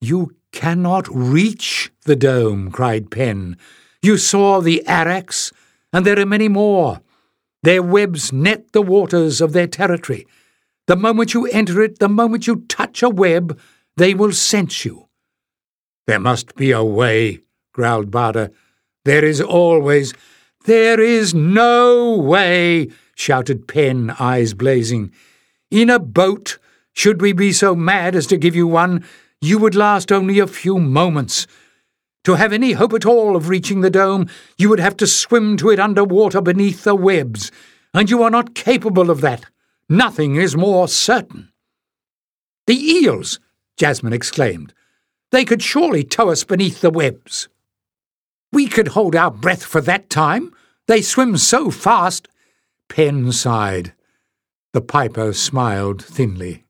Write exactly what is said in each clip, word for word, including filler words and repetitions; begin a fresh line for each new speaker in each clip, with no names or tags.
"You cannot reach the dome," cried Penn. "You saw the Arax, and there are many more. Their webs net the waters of their territory. The moment you enter it, the moment you touch a web, they will sense you." "There must be a way," growled Barda. "There is always—" "There is no way," shouted Penn, eyes blazing. "In a boat, should we be so mad as to give you one, you would last only a few moments. To have any hope at all of reaching the dome, you would have to swim to it under water beneath the webs, and you are not capable of that. Nothing is more certain." "The eels!" Jasmine exclaimed. "They could surely tow us beneath the webs." "We could hold our breath for that time. They swim so fast." Penn sighed. The piper smiled thinly.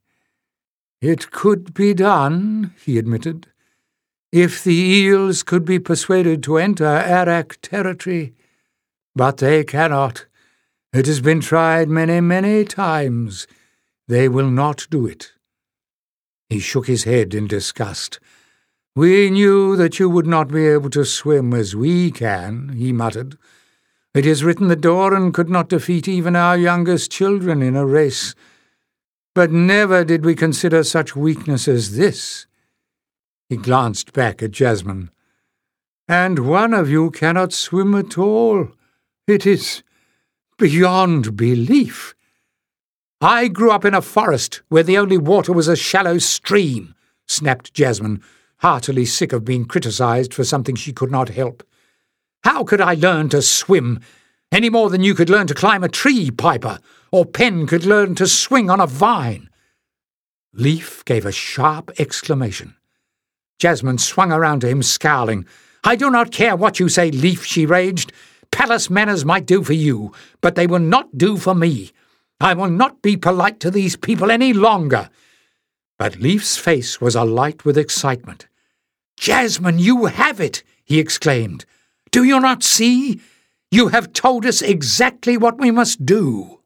"It could be done," he admitted, "if the eels could be persuaded to enter Arak territory. But they cannot. It has been tried many, many times. They will not do it." He shook his head in disgust. "We knew that you would not be able to swim as we can," he muttered. "It is written that Doran could not defeat even our youngest children in a race. But never did we consider such weakness as this." He glanced back at Jasmine. "And one of you cannot swim at all. It is beyond belief." "I grew up in a forest where the only water was a shallow stream," snapped Jasmine, heartily sick of being criticised for something she could not help. "How could I learn to swim, any more than you could learn to climb a tree, Piper, or Penn could learn to swing on a vine?" Leaf gave a sharp exclamation. Jasmine swung around to him, scowling. "I do not care what you say, Leaf," she raged. "Palace manners might do for you, but they will not do for me. I will not be polite to these people any longer." But Leaf's face was alight with excitement. "Jasmine, you have it!" he exclaimed. "Do you not see? You have told us exactly what we must do."